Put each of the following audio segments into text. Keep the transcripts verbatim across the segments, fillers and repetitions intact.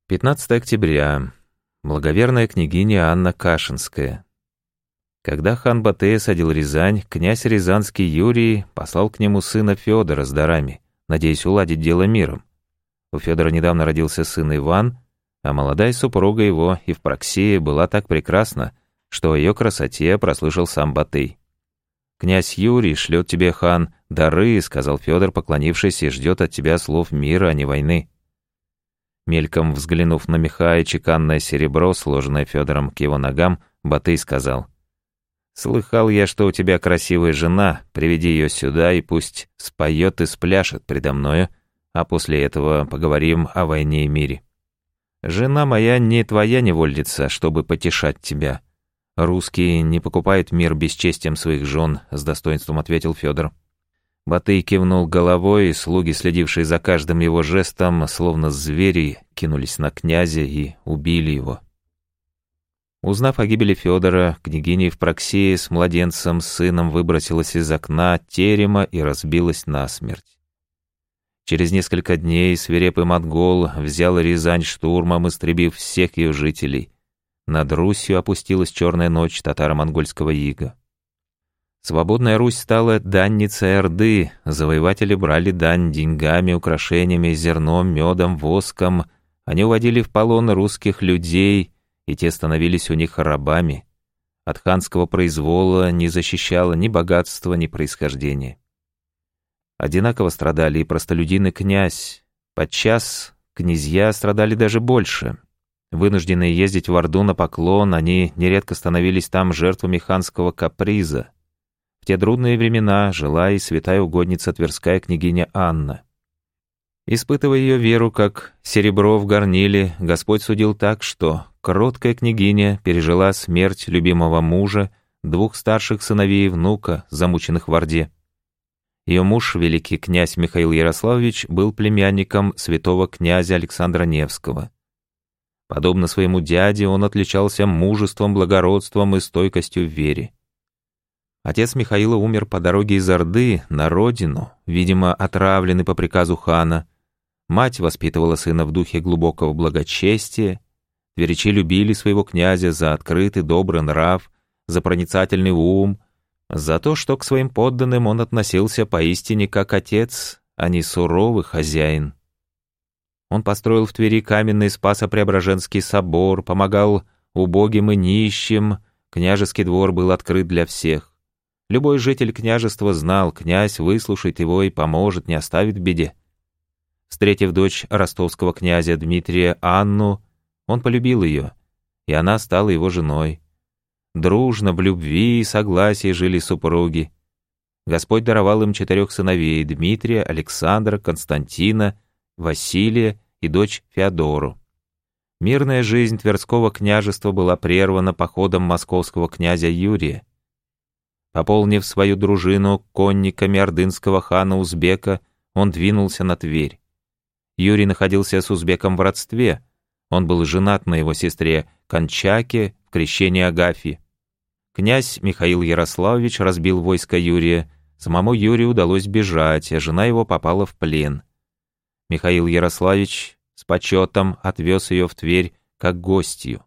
пятнадцатого октября. Благоверная княгиня Анна Кашинская. Когда хан Батый осадил Рязань, князь Рязанский Юрий послал к нему сына Федора с дарами, надеясь уладить дело миром. У Федора недавно родился сын Иван, а молодая супруга его, Евпроксия, была так прекрасна, что о ее красоте прослышал сам Батый. «Князь Юрий шлет тебе, хан, дары», — сказал Федор, поклонившись, «и ждет от тебя слов мира, а не войны». Мельком взглянув на меха и чеканное серебро, сложенное Федором к его ногам, Батый сказал: «Слыхал я, что у тебя красивая жена, приведи ее сюда и пусть споет и спляшет предо мною, а после этого поговорим о войне и мире. Жена моя не твоя невольница, чтобы потешать тебя. Русские не покупают мир бесчестием своих жен», — с достоинством ответил Федор. Батый кивнул головой, и слуги, следившие за каждым его жестом, словно звери, кинулись на князя и убили его. Узнав о гибели Федора, княгиня Евпроксия с младенцем, сыном выбросилась из окна терема и разбилась насмерть. Через несколько дней свирепый монгол взял Рязань штурмом, истребив всех ее жителей. Над Русью опустилась черная ночь татаро-монгольского ига. Свободная Русь стала данницей Орды, завоеватели брали дань деньгами, украшениями, зерном, медом, воском, они уводили в полон русских людей, и те становились у них рабами. От ханского произвола не защищало ни богатство, ни происхождение. Одинаково страдали и простолюдин, и князь. Подчас князья страдали даже больше. Вынужденные ездить в Орду на поклон, они нередко становились там жертвами ханского каприза. В те трудные времена жила и святая угодница Тверская княгиня Анна. Испытывая ее веру, как серебро в горниле, Господь судил так, что кроткая княгиня пережила смерть любимого мужа, двух старших сыновей и внука, замученных в Орде. Ее муж, великий князь Михаил Ярославович, был племянником святого князя Александра Невского. Подобно своему дяде, он отличался мужеством, благородством и стойкостью в вере. Отец Михаила умер по дороге из Орды на родину, видимо, отравленный по приказу хана. Мать воспитывала сына в духе глубокого благочестия. Тверичи любили своего князя за открытый добрый нрав, за проницательный ум, за то, что к своим подданным он относился поистине как отец, а не суровый хозяин. Он построил в Твери каменный Спасо-Преображенский собор, помогал убогим и нищим, княжеский двор был открыт для всех. Любой житель княжества знал, князь выслушает его и поможет, не оставит в беде. Встретив дочь ростовского князя Дмитрия Анну, он полюбил ее, и она стала его женой. Дружно, в любви и согласии жили супруги. Господь даровал им четырех сыновей: Дмитрия, Александра, Константина, Василия и дочь Феодору. Мирная жизнь Тверского княжества была прервана походом московского князя Юрия. Пополнив свою дружину конниками ордынского хана Узбека, он двинулся на Тверь. Юрий находился с Узбеком в родстве. Он был женат на его сестре Кончаке в крещении Агафьи. Князь Михаил Ярославович разбил войско Юрия. Самому Юрию удалось бежать, а жена его попала в плен. Михаил Ярославич с почетом отвез ее в Тверь как гостью.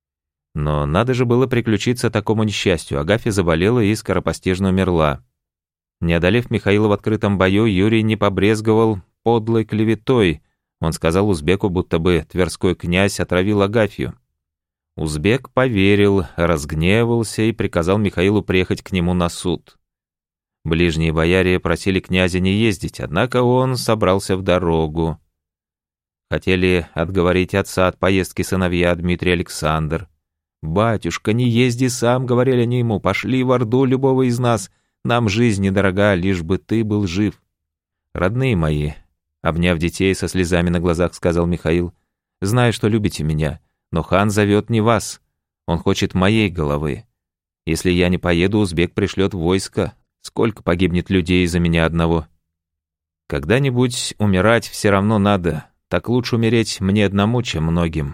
Но надо же было приключиться такому несчастью. Агафья заболела и скоропостижно умерла. Не одолев Михаила в открытом бою, Юрий не побрезговал подлой клеветой. Он сказал Узбеку, будто бы Тверской князь отравил Агафью. Узбек поверил, разгневался и приказал Михаилу приехать к нему на суд. Ближние бояре просили князя не ездить, однако он собрался в дорогу. Хотели отговорить отца от поездки сыновья Дмитрий и Александр. «Батюшка, не езди сам», — говорили они ему, — «пошли в Орду любого из нас, нам жизнь недорога, лишь бы ты был жив». «Родные мои», — обняв детей со слезами на глазах, сказал Михаил, — «знаю, что любите меня, но хан зовет не вас, он хочет моей головы. Если я не поеду, узбек пришлет войско, сколько погибнет людей из-за меня одного. Когда-нибудь умирать все равно надо, так лучше умереть мне одному, чем многим».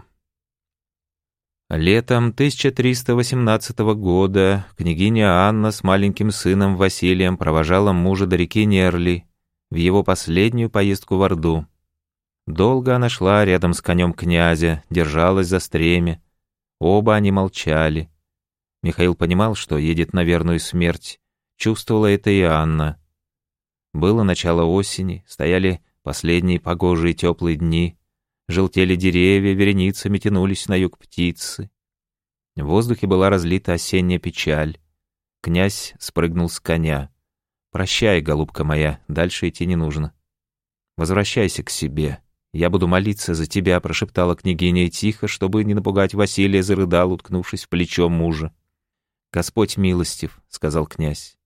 Летом тысяча триста восемнадцатого года княгиня Анна с маленьким сыном Василием провожала мужа до реки Нерли в его последнюю поездку в Орду. Долго она шла рядом с конем князя, держалась за стремя. Оба они молчали. Михаил понимал, что едет на верную смерть. Чувствовала это и Анна. Было начало осени, стояли последние погожие теплые дни. Желтели деревья, вереницами тянулись на юг птицы. В воздухе была разлита осенняя печаль. Князь спрыгнул с коня. «Прощай, голубка моя, дальше идти не нужно. Возвращайся к себе. Я буду молиться за тебя», — прошептала княгиня, и тихо, чтобы не напугать Василия, зарыдал, уткнувшись в плечо мужа. «Господь милостив», — сказал князь.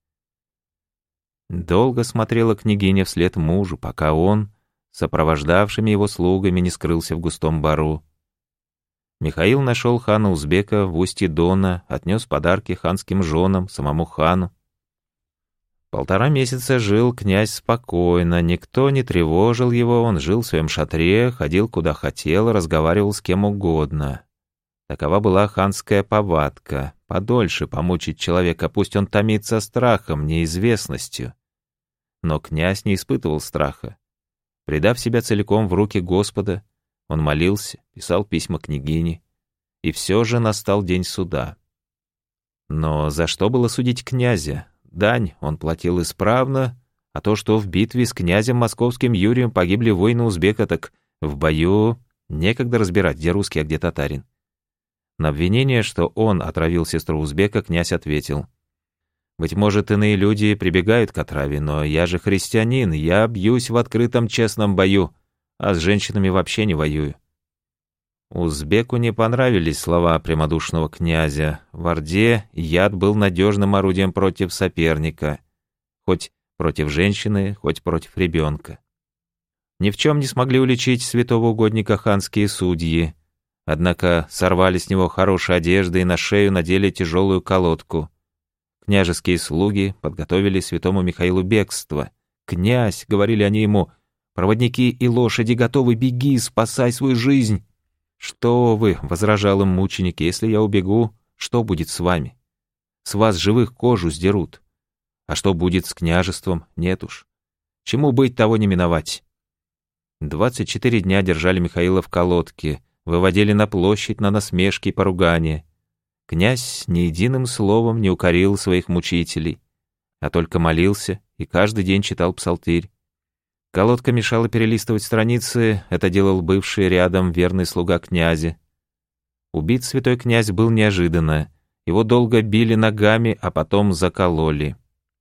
Долго смотрела княгиня вслед мужу, пока он, сопровождавшими его слугами, не скрылся в густом бару. Михаил нашел хана Узбека в устье Дона, отнес подарки ханским женам, самому хану. Полтора месяца жил князь спокойно, никто не тревожил его, он жил в своем шатре, ходил куда хотел, разговаривал с кем угодно. Такова была ханская повадка — подольше помучить человека, пусть он томится страхом, неизвестностью. Но князь не испытывал страха. Предав себя целиком в руки Господа, он молился, писал письма княгине, и все же настал день суда. Но за что было судить князя? Дань он платил исправно, а то, что в битве с князем московским Юрием погибли воины узбека, так в бою некогда разбирать, где русский, а где татарин. На обвинение, что он отравил сестру узбека, князь ответил: «Быть может, иные люди прибегают к отраве, но я же христианин, я бьюсь в открытом честном бою, а с женщинами вообще не воюю». Узбеку не понравились слова прямодушного князя. В Орде яд был надежным орудием против соперника, хоть против женщины, хоть против ребенка. Ни в чем не смогли уличить святого угодника ханские судьи, однако сорвали с него хорошие одежды и на шею надели тяжелую колодку. Княжеские слуги подготовили святому Михаилу бегство. «Князь», — говорили они ему, — «проводники и лошади готовы, беги, спасай свою жизнь». «Что вы», — возражал им мученик, — «если я убегу, что будет с вами? С вас живых кожу сдерут. А что будет с княжеством? Нет уж. Чему быть, того не миновать». Двадцать четыре дня держали Михаила в колодке, выводили на площадь на насмешки и поругания. Князь ни единым словом не укорил своих мучителей, а только молился и каждый день читал псалтырь. Колодка мешала перелистывать страницы, это делал бывший рядом верный слуга князя. Убит святой князь был неожиданно, его долго били ногами, а потом закололи.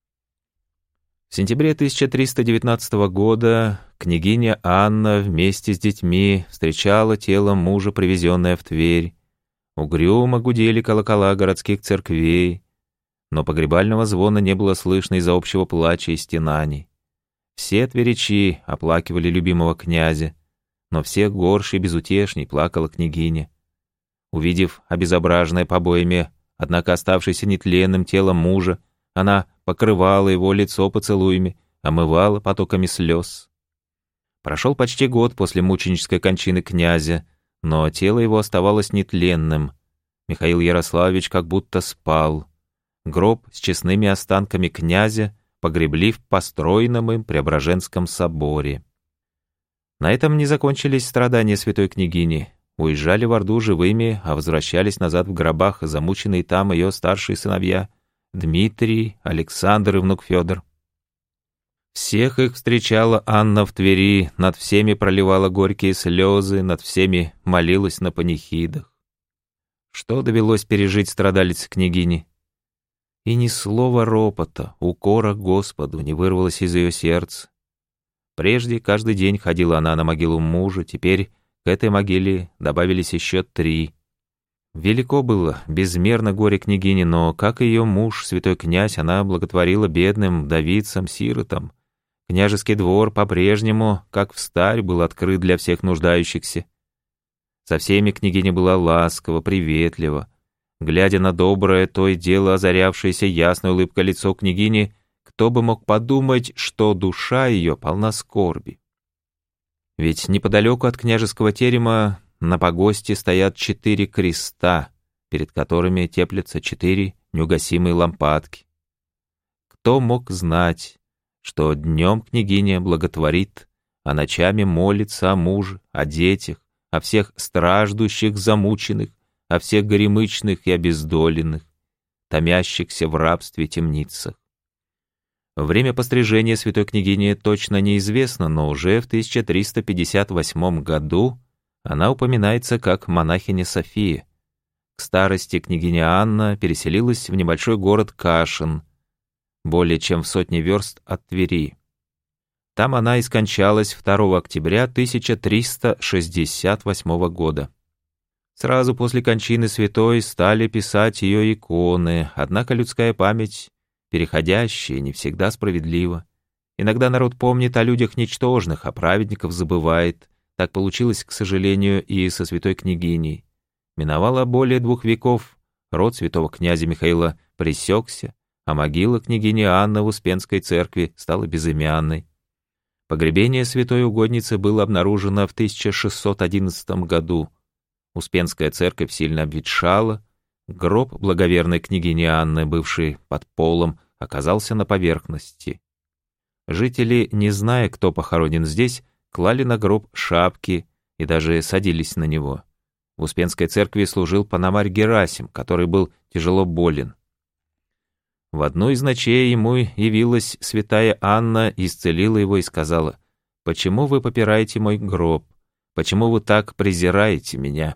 В сентябре тысяча триста девятнадцатого года княгиня Анна вместе с детьми встречала тело мужа, привезенное в Тверь. Угрюмо гудели колокола городских церквей, но погребального звона не было слышно из-за общего плача и стенаний. Все тверичи оплакивали любимого князя, но всех горше и безутешней плакала княгиня. Увидев обезображенное побоями, однако оставшееся нетленным тело мужа, она покрывала его лицо поцелуями, омывала потоками слез. Прошел почти год после мученической кончины князя, но тело его оставалось нетленным. Михаил Ярославович как будто спал. Гроб с честными останками князя погребли в построенном им Преображенском соборе. На этом не закончились страдания святой княгини. Уезжали в Орду живыми, а возвращались назад в гробах замученные там ее старшие сыновья Дмитрий, Александр и внук Федор. Всех их встречала Анна в Твери, над всеми проливала горькие слезы, над всеми молилась на панихидах. Что довелось пережить страдалице княгини? И ни слова ропота, укора Господу не вырвалось из ее сердца. Прежде каждый день ходила она на могилу мужа, теперь к этой могиле добавились еще три. Велико было, безмерно горе княгини, но, как и ее муж, святой князь, она благотворила бедным вдовицам, сиротам. Княжеский двор по-прежнему, как встарь, был открыт для всех нуждающихся. Со всеми княгиня была ласкова, приветлива. Глядя на доброе, то и дело озарявшееся ясной улыбкой лицо княгини, кто бы мог подумать, что душа ее полна скорби. Ведь неподалеку от княжеского терема на погосте стоят четыре креста, перед которыми теплятся четыре неугасимые лампадки. Кто мог знать, что днем княгиня благотворит, а ночами молится о муже, о детях, о всех страждущих, замученных, о всех горемычных и обездоленных, томящихся в рабстве темницах. Время пострижения святой княгини точно неизвестно, но уже в тысяча триста пятьдесят восьмом году она упоминается как монахиня София. К старости княгиня Анна переселилась в небольшой город Кашин, более чем в сотне верст от Твери. Там она и скончалась второго октября тысяча триста шестьдесят восьмого года. Сразу после кончины святой стали писать ее иконы, однако людская память переходящая, не всегда справедлива. Иногда народ помнит о людях ничтожных, а праведников забывает. Так получилось, к сожалению, и со святой княгиней. Миновало более двух веков, род святого князя Михаила пресекся, а могила княгини Анны в Успенской церкви стала безымянной. Погребение святой угодницы было обнаружено в тысяча шестьсот одиннадцатом году. Успенская церковь сильно обветшала, гроб благоверной княгини Анны, бывший под полом, оказался на поверхности. Жители, не зная, кто похоронен здесь, клали на гроб шапки и даже садились на него. В Успенской церкви служил пономарь Герасим, который был тяжело болен. В одну из ночей ему явилась святая Анна, исцелила его и сказала: «Почему вы попираете мой гроб? Почему вы так презираете меня?»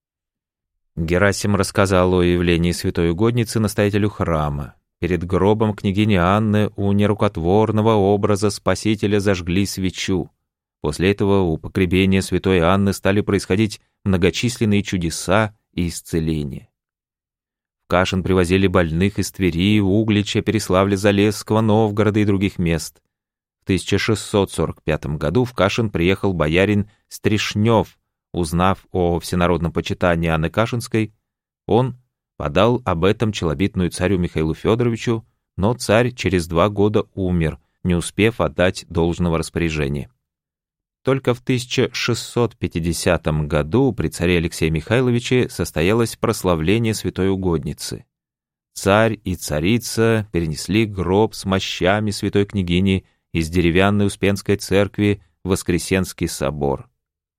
Герасим рассказал о явлении святой угодницы настоятелю храма. Перед гробом княгини Анны у нерукотворного образа Спасителя зажгли свечу. После этого у погребения святой Анны стали происходить многочисленные чудеса и исцеления. В Кашин привозили больных из Твери, Углича, Переславля-Залесского, Новгорода и других мест. В тысяча шестьсот сорок пятом году в Кашин приехал боярин Стришнев. Узнав о всенародном почитании Анны Кашинской, он подал об этом челобитную царю Михаилу Федоровичу, но царь через два года умер, не успев отдать должного распоряжения. Только в тысяча шестьсот пятидесятом году при царе Алексее Михайловиче состоялось прославление святой угодницы. Царь и царица перенесли гроб с мощами святой княгини из деревянной Успенской церкви в Воскресенский собор.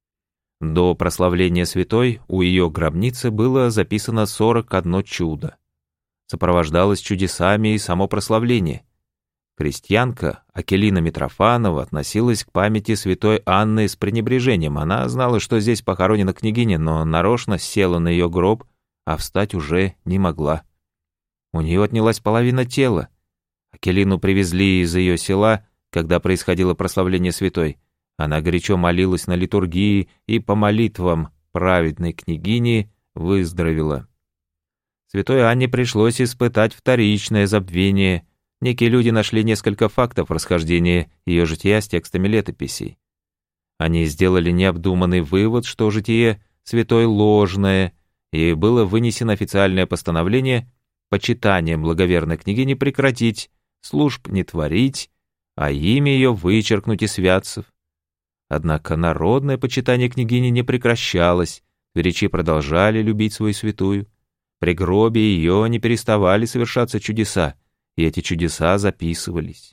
До прославления святой у ее гробницы было записано сорок одно чудо. Сопровождалось чудесами и само прославление. Крестьянка Акелина Митрофанова относилась к памяти святой Анны с пренебрежением. Она знала, что здесь похоронена княгиня, но нарочно села на ее гроб, а встать уже не могла. У нее отнялась половина тела. Акелину привезли из ее села, когда происходило прославление святой. Она горячо молилась на литургии и по молитвам праведной княгини выздоровела. Святой Анне пришлось испытать вторичное забвение. Некие люди нашли несколько фактов расхождения ее жития с текстами летописей. Они сделали необдуманный вывод, что житие святой ложное, и было вынесено официальное постановление почитание благоверной княгини прекратить, служб не творить, а имя ее вычеркнуть из святцев. Однако народное почитание княгини не прекращалось, тверичи продолжали любить свою святую. При гробе ее не переставали совершаться чудеса, и эти чудеса записывались.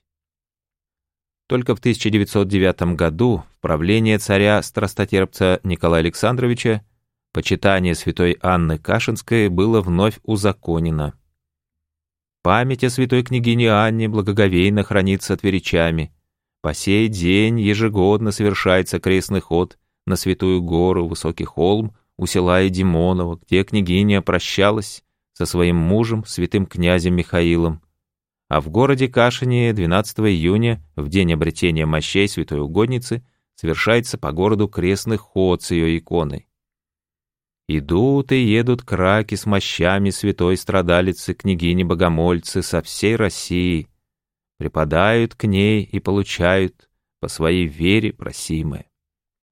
Только в тысяча девятьсот девятом году в правление царя-страстотерпца Николая Александровича почитание святой Анны Кашинской было вновь узаконено. Память о святой княгине Анне благоговейно хранится тверичами. По сей день ежегодно совершается крестный ход на Святую Гору, Высокий холм, у села Едимоново, где княгиня прощалась со своим мужем, святым князем Михаилом. А в городе Кашине двенадцатого июня, в день обретения мощей святой угодницы, совершается по городу крестный ход с ее иконой. Идут и едут краки с мощами святой страдалицы, княгини-богомольцы со всей России, припадают к ней и получают по своей вере просимое.